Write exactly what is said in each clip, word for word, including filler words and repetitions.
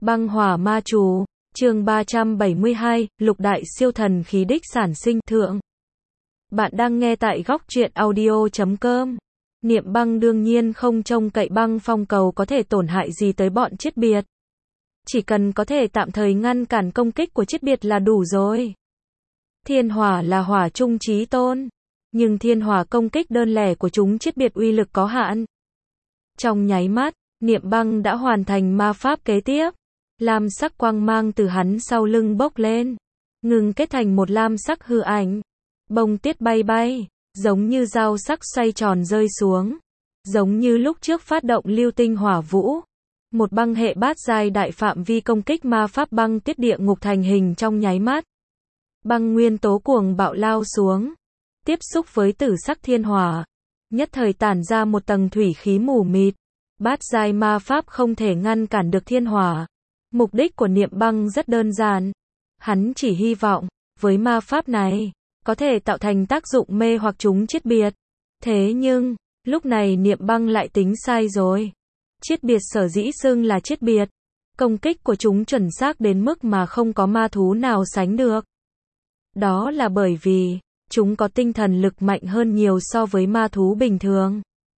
Băng hỏa ma chú, chương ba trăm bảy mươi hai, lục đại siêu thần khí đích sản sinh thượng. Bạn đang nghe tại góc truyện audio chấm com. Niệm băng đương nhiên không trông cậy băng phong cầu có thể tổn hại gì tới bọn chết biệt. Chỉ cần có thể tạm thời ngăn cản công kích của chết biệt là đủ rồi. Thiên hỏa là hỏa trung chí tôn, nhưng thiên hỏa công kích đơn lẻ của chúng chết biệt uy lực có hạn. Trong nháy mắt, niệm băng đã hoàn thành ma pháp kế tiếp. Lam sắc quang mang từ hắn sau lưng bốc lên, ngừng kết thành một lam sắc hư ảnh. Bông tiết bay bay, giống như dao sắc xoay tròn rơi xuống, giống như lúc trước phát động lưu tinh hỏa vũ. Một băng hệ bát giai đại phạm vi công kích ma pháp băng tiết địa ngục thành hình trong nháy mắt. Băng nguyên tố cuồng bạo lao xuống, tiếp xúc với tử sắc thiên hỏa, nhất thời tản ra một tầng thủy khí mù mịt. Bát giai ma pháp không thể ngăn cản được thiên hỏa. Mục đích của niệm băng rất đơn giản. Hắn chỉ hy vọng, với ma pháp này, có thể tạo thành tác dụng mê hoặc chúng chết biệt. Thế nhưng, lúc này niệm băng lại tính sai rồi. Chết biệt sở dĩ xưng là chết biệt. Công kích của chúng chuẩn xác đến mức mà không có ma thú nào sánh được. Đó là bởi vì, chúng có tinh thần lực mạnh hơn nhiều so với ma thú bình thường.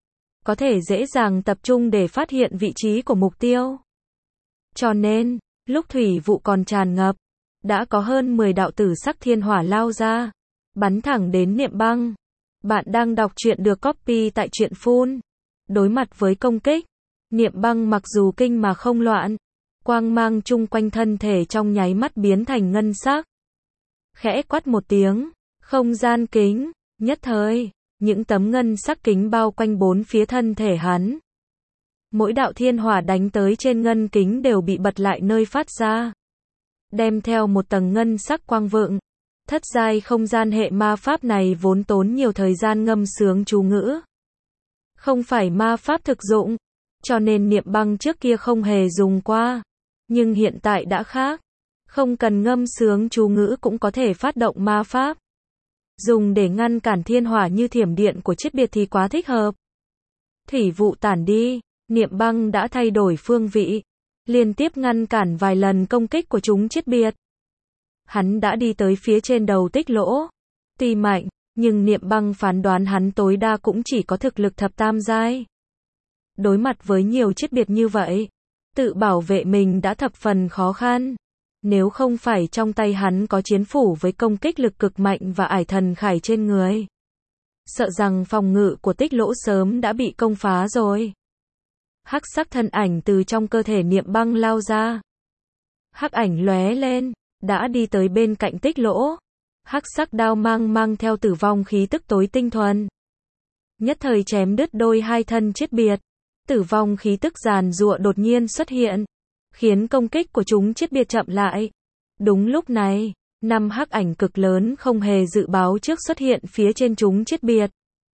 Có thể dễ dàng tập trung để phát hiện vị trí của mục tiêu. Cho nên, lúc thủy vụ còn tràn ngập, đã có hơn mười đạo tử sắc thiên hỏa lao ra, bắn thẳng đến niệm băng. Bạn đang đọc truyện được copy tại truyện phun. Đối mặt với công kích, niệm băng mặc dù kinh mà không loạn, quang mang chung quanh thân thể trong nháy mắt biến thành ngân sắc. Khẽ quát một tiếng, không gian kính, nhất thời, những tấm ngân sắc kính bao quanh bốn phía thân thể hắn. Mỗi đạo thiên hỏa đánh tới trên ngân kính đều bị bật lại nơi phát ra, đem theo một tầng ngân sắc quang vượng. Thất giai không gian hệ ma pháp này vốn tốn nhiều thời gian ngâm sướng chú ngữ. Không phải ma pháp thực dụng, cho nên niệm băng trước kia không hề dùng qua. Nhưng hiện tại đã khác. Không cần ngâm sướng chú ngữ cũng có thể phát động ma pháp. Dùng để ngăn cản thiên hỏa như thiểm điện của chết biệt thì quá thích hợp. Thủy vụ tản đi, niệm băng đã thay đổi phương vị, liên tiếp ngăn cản vài lần công kích của chúng chết biệt. Hắn đã đi tới phía trên đầu tích lỗ. Tuy mạnh, nhưng niệm băng phán đoán hắn tối đa cũng chỉ có thực lực thập tam giai. Đối mặt với nhiều chết biệt như vậy, tự bảo vệ mình đã thập phần khó khăn. Nếu không phải trong tay hắn có chiến phủ với công kích lực cực mạnh và ải thần khải trên người, sợ rằng phòng ngự của tích lỗ sớm đã bị công phá rồi. Hắc sắc thân ảnh từ trong cơ thể niệm băng lao ra. Hắc ảnh lóe lên, đã đi tới bên cạnh tích lỗ. Hắc sắc đao mang mang theo tử vong khí tức tối tinh thuần. Nhất thời chém đứt đôi hai thân chết biệt. Tử vong khí tức giàn giụa đột nhiên xuất hiện, khiến công kích của chúng chết biệt chậm lại. Đúng lúc này, năm hắc ảnh cực lớn không hề dự báo trước xuất hiện phía trên chúng chết biệt.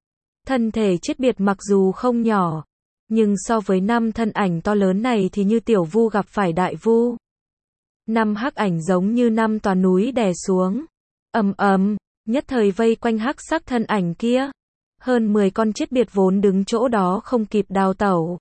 Thân thể chết biệt mặc dù không nhỏ, nhưng so với năm thân ảnh to lớn này thì như tiểu vu gặp phải đại vu. Năm hắc ảnh giống như năm tòa núi đè xuống. Ầm ầm, nhất thời vây quanh hắc sắc thân ảnh kia. Hơn mười con chết biệt vốn đứng chỗ đó không kịp đào tẩu,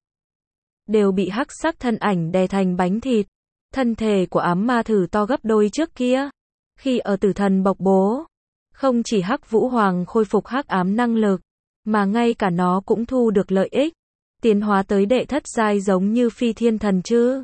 đều bị hắc sắc thân ảnh đè thành bánh thịt. Thân thể của ám ma thử to gấp đôi trước kia. Khi ở tử thần bộc bố, không chỉ hắc vũ hoàng khôi phục hắc ám năng lực, mà ngay cả nó cũng thu được lợi ích, tiến hóa tới đệ thất giai giống như phi thiên thần chư.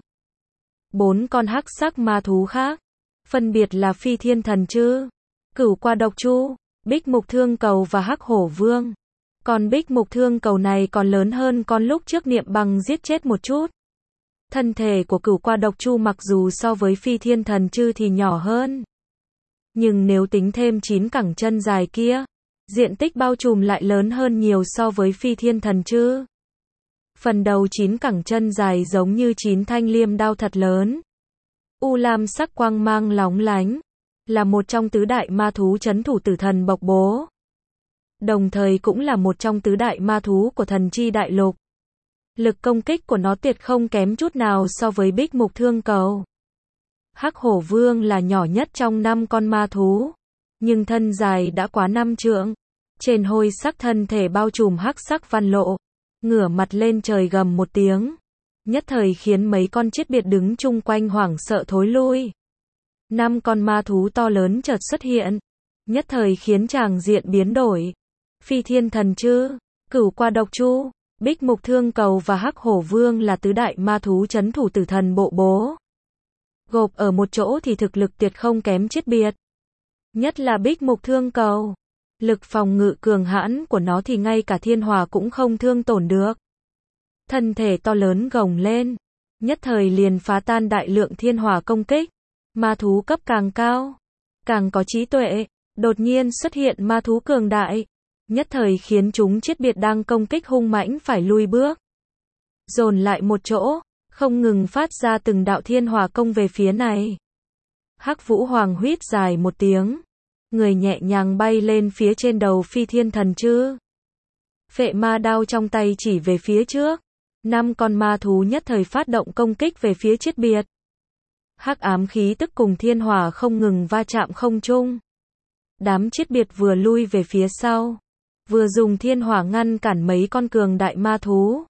Bốn con hắc sắc ma thú khác, phân biệt là phi thiên thần chư, cửu qua độc chu, bích mục thương cầu và hắc hổ vương. Còn bích mục thương cầu này còn lớn hơn con lúc trước niệm băng giết chết một chút. Thân thể của cửu qua độc chu mặc dù so với phi thiên thần chư thì nhỏ hơn, nhưng nếu tính thêm chín cẳng chân dài kia, diện tích bao trùm lại lớn hơn nhiều so với phi thiên thần chư. Phần đầu chín cẳng chân dài giống như chín thanh liêm đao thật lớn. U lam sắc quang mang lóng lánh, là một trong tứ đại ma thú trấn thủ tử thần bộc bố. Đồng thời cũng là một trong tứ đại ma thú của thần chi đại lục. Lực công kích của nó tuyệt không kém chút nào so với bích mục thương cầu. Hắc hổ vương là nhỏ nhất trong năm con ma thú, nhưng thân dài đã quá năm trượng. Trên hôi sắc thân thể bao trùm hắc sắc văn lộ, ngửa mặt lên trời gầm một tiếng. nhất thời khiến mấy con chết biệt đứng chung quanh hoảng sợ thối lui. Năm con ma thú to lớn chợt xuất hiện, nhất thời khiến tràng diện biến đổi. Phi Thiên Thần Trư, Cửu Qua Độc Chu, Bích Mục Thương Cầu và Hắc Hổ Vương là tứ đại ma thú trấn thủ tử thần bộ bố. Gộp ở một chỗ thì thực lực tuyệt không kém chết biệt. Nhất là Bích Mục Thương Cầu, lực phòng ngự cường hãn của nó thì ngay cả thiên hỏa cũng không thương tổn được. Thân thể to lớn gồng lên, nhất thời liền phá tan đại lượng thiên hỏa công kích. Ma thú cấp càng cao, càng có trí tuệ, đột nhiên xuất hiện ma thú cường đại, nhất thời khiến chúng chết biệt đang công kích hung mãnh phải lui bước. Dồn lại một chỗ, không ngừng phát ra từng đạo thiên hỏa công về phía này. Hắc Vũ Hoàng huýt dài một tiếng, người nhẹ nhàng bay lên phía trên đầu Phi Thiên Thần Trư. Phệ ma đao trong tay chỉ về phía trước, năm con ma thú nhất thời phát động công kích về phía chết biệt. Hắc ám khí tức cùng thiên hỏa không ngừng va chạm không trung. Đám chết biệt vừa lui về phía sau, vừa dùng thiên hỏa ngăn cản mấy con cường đại ma thú.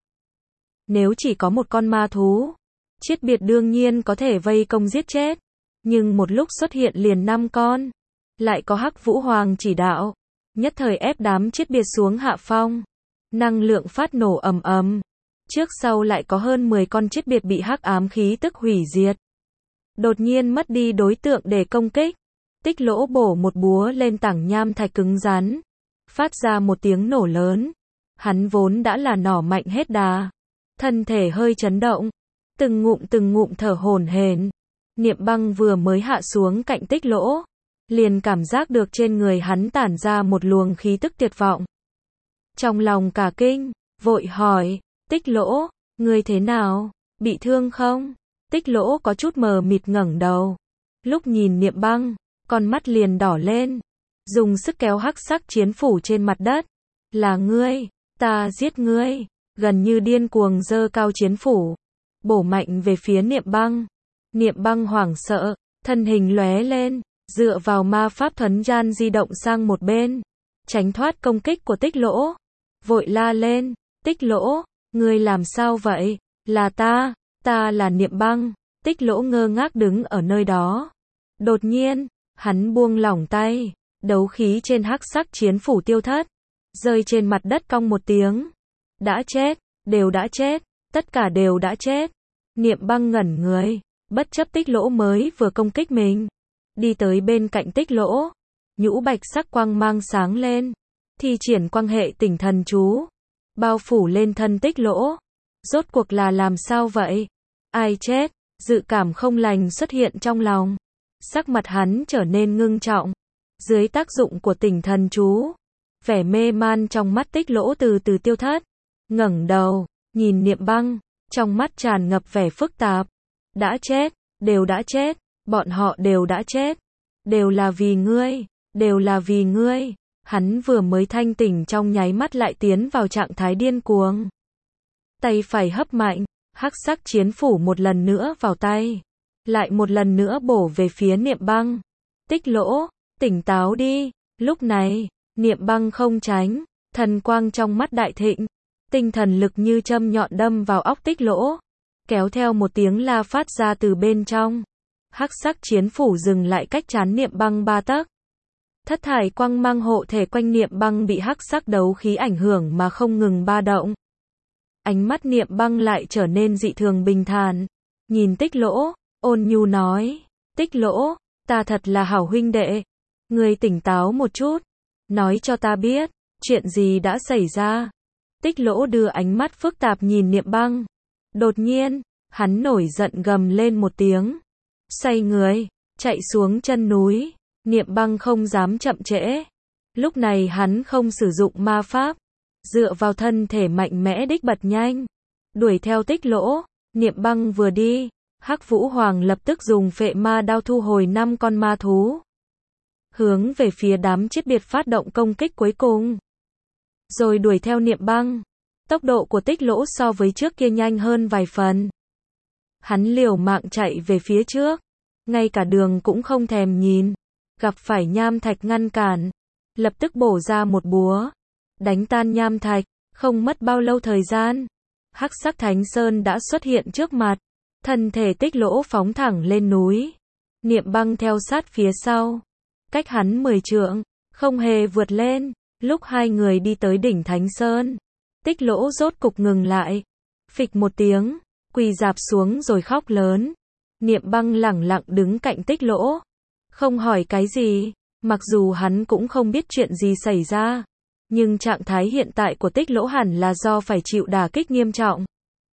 Nếu chỉ có một con ma thú, chết biệt đương nhiên có thể vây công giết chết, nhưng một lúc xuất hiện liền năm con, lại có Hắc Vũ Hoàng chỉ đạo, nhất thời ép đám chết biệt xuống hạ phong. Năng lượng phát nổ ầm ầm, trước sau lại có hơn mười con chết biệt bị hắc ám khí tức hủy diệt. Đột nhiên mất đi đối tượng để công kích, Tích Lỗ bổ một búa lên tảng nham thạch cứng rắn, phát ra một tiếng nổ lớn. Hắn vốn đã là nỏ mạnh hết đà, thân thể hơi chấn động, từng ngụm từng ngụm thở hổn hển. Niệm Băng vừa mới hạ xuống cạnh Tích Lỗ, liền cảm giác được trên người hắn tản ra một luồng khí tức tuyệt vọng. Trong lòng cả kinh, vội hỏi, Tích Lỗ, ngươi thế nào, bị thương không? Tích Lỗ có chút mờ mịt ngẩng đầu, lúc nhìn Niệm Băng, con mắt liền đỏ lên, dùng sức kéo hắc sắc chiến phủ trên mặt đất. Là ngươi, ta giết ngươi, gần như điên cuồng giơ cao chiến phủ, bổ mạnh về phía Niệm Băng. Niệm Băng hoảng sợ, thân hình lóe lên, dựa vào ma pháp thuấn gian di động sang một bên, tránh thoát công kích của Tích Lỗ. Vội la lên, Tích Lỗ, ngươi làm sao vậy? Là ta, ta là Niệm Băng. Tích Lỗ ngơ ngác đứng ở nơi đó. Đột nhiên, hắn buông lỏng tay, đấu khí trên hắc sắc chiến phủ tiêu thất, rơi trên mặt đất cong một tiếng. Đã chết, đều đã chết, tất cả đều đã chết. Niệm Băng ngẩn người, bất chấp Tích Lỗ mới vừa công kích mình, đi tới bên cạnh Tích Lỗ, nhũ bạch sắc quang mang sáng lên, thi triển quang hệ tỉnh thần chú, bao phủ lên thân Tích Lỗ. Rốt cuộc là làm sao vậy? Ai chết? Dự cảm không lành xuất hiện trong lòng. Sắc mặt hắn trở nên ngưng trọng. Dưới tác dụng của tỉnh thần chú, vẻ mê man trong mắt Tích Lỗ từ từ tiêu thất. Ngẩng đầu, nhìn Niệm Băng, trong mắt tràn ngập vẻ phức tạp. Đã chết, đều đã chết, bọn họ đều đã chết. Đều là vì ngươi, đều là vì ngươi. Hắn vừa mới thanh tỉnh trong nháy mắt lại tiến vào trạng thái điên cuồng. Tay phải hấp mạnh, hắc sắc chiến phủ một lần nữa vào tay, lại một lần nữa bổ về phía Niệm Băng. Tích Lỗ, tỉnh táo đi. Lúc này, Niệm Băng không tránh, thần quang trong mắt đại thịnh, tinh thần lực như châm nhọn đâm vào óc Tích Lỗ, kéo theo một tiếng la phát ra từ bên trong. Hắc sắc chiến phủ dừng lại cách trán Niệm Băng ba tấc. Thất thải quang mang hộ thể quanh Niệm Băng bị hắc sắc đấu khí ảnh hưởng mà không ngừng ba động. Ánh mắt Niệm Băng lại trở nên dị thường bình thản, nhìn Tích Lỗ, ôn nhu nói, Tích Lỗ, ta thật là hảo huynh đệ, ngươi tỉnh táo một chút, nói cho ta biết, chuyện gì đã xảy ra. Tích Lỗ đưa ánh mắt phức tạp nhìn Niệm Băng. Đột nhiên, hắn nổi giận gầm lên một tiếng, xoay người, chạy xuống chân núi. Niệm Băng không dám chậm trễ. Lúc này hắn không sử dụng ma pháp, dựa vào thân thể mạnh mẽ đích bật nhanh, đuổi theo Tích Lỗ. Niệm Băng vừa đi, Hắc Vũ Hoàng lập tức dùng phệ ma đao thu hồi năm con ma thú, hướng về phía đám chết biệt phát động công kích cuối cùng, rồi đuổi theo Niệm Băng. Tốc độ của Tích Lỗ so với trước kia nhanh hơn vài phần. Hắn liều mạng chạy về phía trước, ngay cả đường cũng không thèm nhìn, gặp phải nham thạch ngăn cản, lập tức bổ ra một búa, đánh tan nham thạch. Không mất bao lâu thời gian, hắc sắc thánh sơn đã xuất hiện trước mặt. Thân thể Tích Lỗ phóng thẳng lên núi. Niệm Băng theo sát phía sau. Cách hắn mười trượng, không hề vượt lên. Lúc hai người đi tới đỉnh Thánh Sơn, Tích Lỗ rốt cục ngừng lại. Phịch một tiếng, quỳ rạp xuống rồi khóc lớn. Niệm Băng lẳng lặng đứng cạnh Tích Lỗ. Không hỏi cái gì, mặc dù hắn cũng không biết chuyện gì xảy ra. Nhưng trạng thái hiện tại của Tích Lỗ hẳn là do phải chịu đả kích nghiêm trọng.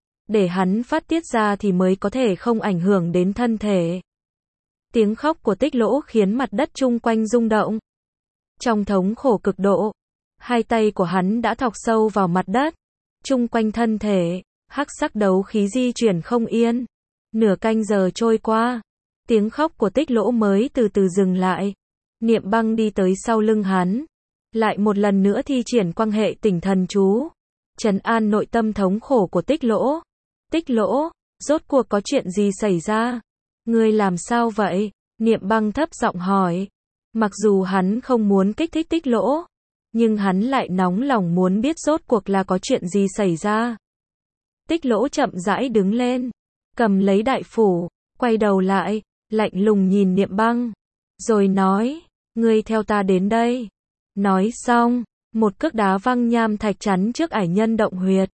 Để hắn phát tiết ra thì mới có thể không ảnh hưởng đến thân thể. Tiếng khóc của Tích Lỗ khiến mặt đất chung quanh rung động. Trong thống khổ cực độ, hai tay của hắn đã thọc sâu vào mặt đất. Chung quanh thân thể, hắc sắc đấu khí di chuyển không yên. Nửa canh giờ trôi qua, tiếng khóc của Tích Lỗ mới từ từ dừng lại. Niệm Băng đi tới sau lưng hắn, lại một lần nữa thi triển quang hệ tỉnh thần chú, trấn an nội tâm thống khổ của Tích Lỗ. Tích Lỗ, rốt cuộc có chuyện gì xảy ra? Ngươi làm sao vậy? Niệm Băng thấp giọng hỏi. Mặc dù hắn không muốn kích thích Tích Lỗ, nhưng hắn lại nóng lòng muốn biết rốt cuộc là có chuyện gì xảy ra. Tích Lỗ chậm rãi đứng lên, cầm lấy đại phủ, quay đầu lại, lạnh lùng nhìn Niệm Băng, rồi nói, ngươi theo ta đến đây. Nói xong, một cước đá văng nham thạch chắn trước ải nhân động huyệt.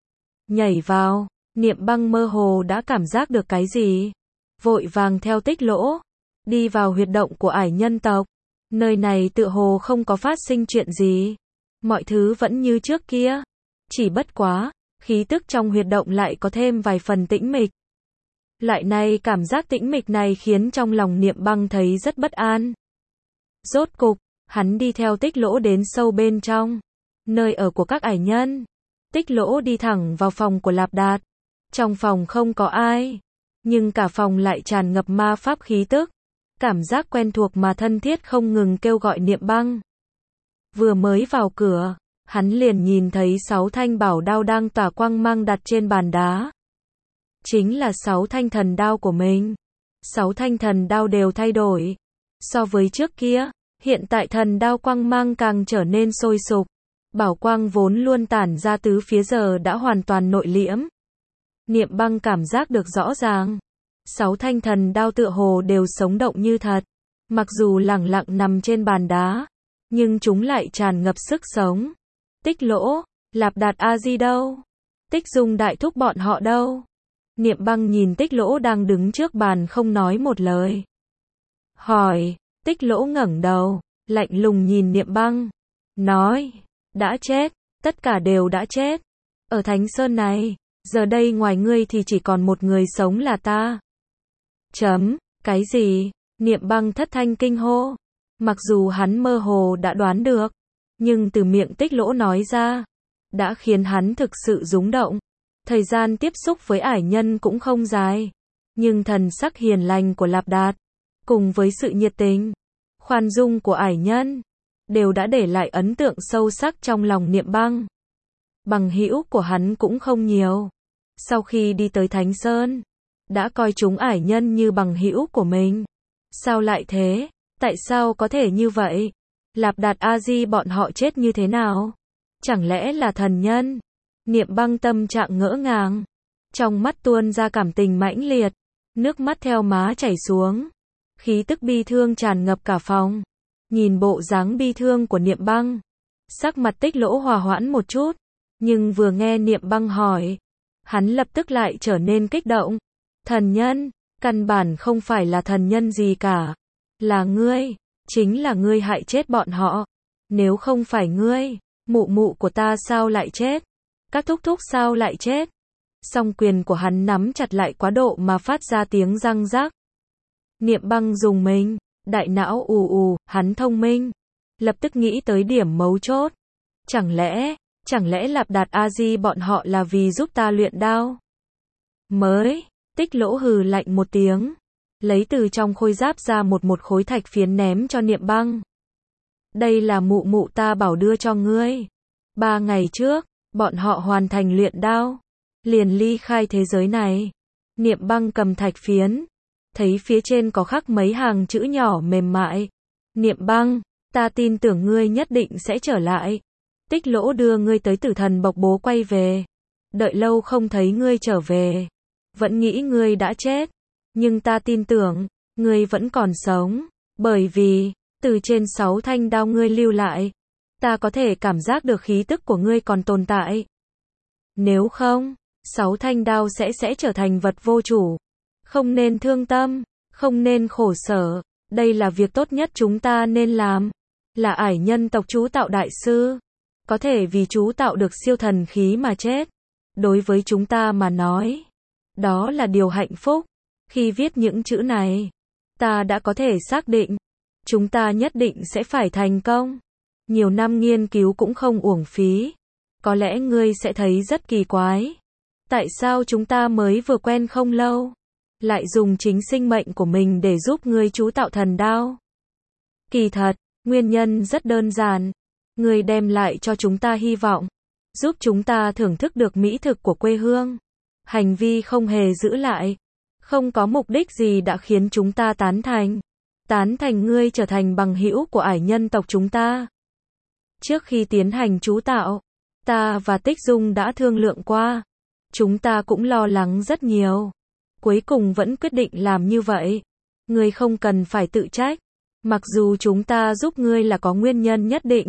Nhảy vào, Niệm Băng mơ hồ đã cảm giác được cái gì. Vội vàng theo Tích Lỗ, đi vào huyệt động của ải nhân tộc. Nơi này tựa hồ không có phát sinh chuyện gì. Mọi thứ vẫn như trước kia. Chỉ bất quá, khí tức trong huyệt động lại có thêm vài phần tĩnh mịch. Lại này cảm giác tĩnh mịch này khiến trong lòng Niệm Băng thấy rất bất an. Rốt cục, hắn đi theo Tích Lỗ đến sâu bên trong, nơi ở của các ải nhân. Tích Lỗ đi thẳng vào phòng của Lạp Đạt. Trong phòng không có ai, nhưng cả phòng lại tràn ngập ma pháp khí tức. Cảm giác quen thuộc mà thân thiết không ngừng kêu gọi Niệm Băng. Vừa mới vào cửa, hắn liền nhìn thấy sáu thanh bảo đao đang tỏa quang mang đặt trên bàn đá. Chính là sáu thanh thần đao của mình. Sáu thanh thần đao đều thay đổi. So với trước kia, hiện tại thần đao quang mang càng trở nên sôi sục. Bảo quang vốn luôn tản ra tứ phía giờ đã hoàn toàn nội liễm. Niệm Băng cảm giác được rõ ràng. Sáu thanh thần đao tựa hồ đều sống động như thật. Mặc dù lẳng lặng nằm trên bàn đá, nhưng chúng lại tràn ngập sức sống. Tích Lỗ, Lạp Đạt A Di đâu? Tích Dung đại thúc bọn họ đâu? Niệm Băng nhìn Tích Lỗ đang đứng trước bàn không nói một lời. Hỏi, Tích Lỗ ngẩng đầu, lạnh lùng nhìn Niệm Băng. Nói, đã chết, tất cả đều đã chết. Ở Thánh Sơn này, giờ đây ngoài ngươi thì chỉ còn một người sống là ta. Chấm, cái gì? Niệm Băng thất thanh kinh hô. Mặc dù hắn mơ hồ đã đoán được, nhưng từ miệng Tích Lỗ nói ra, đã khiến hắn thực sự rúng động. Thời gian tiếp xúc với ải nhân cũng không dài, nhưng thần sắc hiền lành của Lạp Đạt, cùng với sự nhiệt tình, khoan dung của ải nhân, đều đã để lại ấn tượng sâu sắc trong lòng Niệm Băng. Bằng hữu của hắn cũng không nhiều. Sau khi đi tới Thánh Sơn, đã coi chúng ải nhân như bằng hữu của mình. Sao lại thế? Tại sao có thể như vậy? Lạp Đạt A Di bọn họ chết như thế nào? Chẳng lẽ là thần nhân? Niệm Băng tâm trạng ngỡ ngàng, trong mắt tuôn ra cảm tình mãnh liệt, nước mắt theo má chảy xuống, khí tức bi thương tràn ngập cả phòng. Nhìn bộ dáng bi thương của Niệm Băng, sắc mặt Tích Lỗ hòa hoãn một chút, nhưng vừa nghe Niệm Băng hỏi, hắn lập tức lại trở nên kích động. Thần nhân, căn bản không phải là thần nhân gì cả, là ngươi, chính là ngươi hại chết bọn họ. Nếu không phải ngươi, mụ mụ của ta sao lại chết? Các thúc thúc sao lại chết? Song quyền của hắn nắm chặt lại quá độ mà phát ra tiếng răng rắc. Niệm Băng dùng mình, đại não ù ù, hắn thông minh, lập tức nghĩ tới điểm mấu chốt. Chẳng lẽ, chẳng lẽ Lạp Đạt A Di bọn họ là vì giúp ta luyện đao? Mới, Tích Lỗ hừ lạnh một tiếng, lấy từ trong khôi giáp ra một một khối thạch phiến ném cho Niệm Băng. Đây là mụ mụ ta bảo đưa cho ngươi. Ba ngày trước, bọn họ hoàn thành luyện đao, liền ly khai thế giới này. Niệm Băng cầm thạch phiến, thấy phía trên có khắc mấy hàng chữ nhỏ mềm mại. Niệm Băng, ta tin tưởng ngươi nhất định sẽ trở lại. Tích Lỗ đưa ngươi tới Tử Thần Bộc Bố quay về, đợi lâu không thấy ngươi trở về, vẫn nghĩ ngươi đã chết, nhưng ta tin tưởng, ngươi vẫn còn sống, bởi vì, từ trên sáu thanh đao ngươi lưu lại, ta có thể cảm giác được khí tức của ngươi còn tồn tại. Nếu không, sáu thanh đao sẽ sẽ trở thành vật vô chủ. Không nên thương tâm, không nên khổ sở, đây là việc tốt nhất chúng ta nên làm. Là ải nhân tộc chú tạo đại sư, có thể vì chú tạo được siêu thần khí mà chết. Đối với chúng ta mà nói, đó là điều hạnh phúc. Khi viết những chữ này, ta đã có thể xác định, chúng ta nhất định sẽ phải thành công. Nhiều năm nghiên cứu cũng không uổng phí. Có lẽ ngươi sẽ thấy rất kỳ quái. Tại sao chúng ta mới vừa quen không lâu, lại dùng chính sinh mệnh của mình để giúp ngươi chú tạo thần đao? Kỳ thật, nguyên nhân rất đơn giản. Ngươi đem lại cho chúng ta hy vọng, giúp chúng ta thưởng thức được mỹ thực của quê hương. Hành vi không hề giữ lại, không có mục đích gì đã khiến chúng ta tán thành. Tán thành ngươi trở thành bằng hữu của ải nhân tộc chúng ta. Trước khi tiến hành chú tạo, ta và Tích Dung đã thương lượng qua. Chúng ta cũng lo lắng rất nhiều. Cuối cùng vẫn quyết định làm như vậy. Ngươi không cần phải tự trách. Mặc dù chúng ta giúp ngươi là có nguyên nhân nhất định.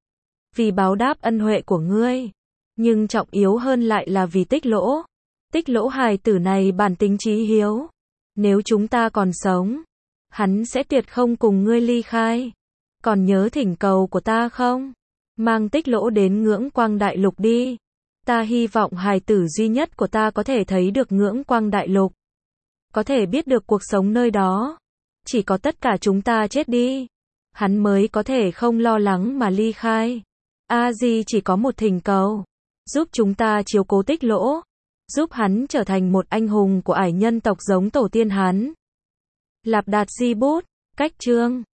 Vì báo đáp ân huệ của ngươi. Nhưng trọng yếu hơn lại là vì Tích Lỗ. Tích Lỗ hài tử này bản tính chí hiếu. Nếu chúng ta còn sống, hắn sẽ tuyệt không cùng ngươi ly khai. Còn nhớ thỉnh cầu của ta không? Mang Tích Lỗ đến Ngưỡng Quang Đại Lục đi. Ta hy vọng hài tử duy nhất của ta có thể thấy được Ngưỡng Quang Đại Lục. Có thể biết được cuộc sống nơi đó. Chỉ có tất cả chúng ta chết đi, hắn mới có thể không lo lắng mà ly khai. A Di chỉ có một thỉnh cầu. Giúp chúng ta chiếu cố Tích Lỗ. Giúp hắn trở thành một anh hùng của ải nhân tộc giống tổ tiên hắn. Lạp Đạt Di Bút, cách chương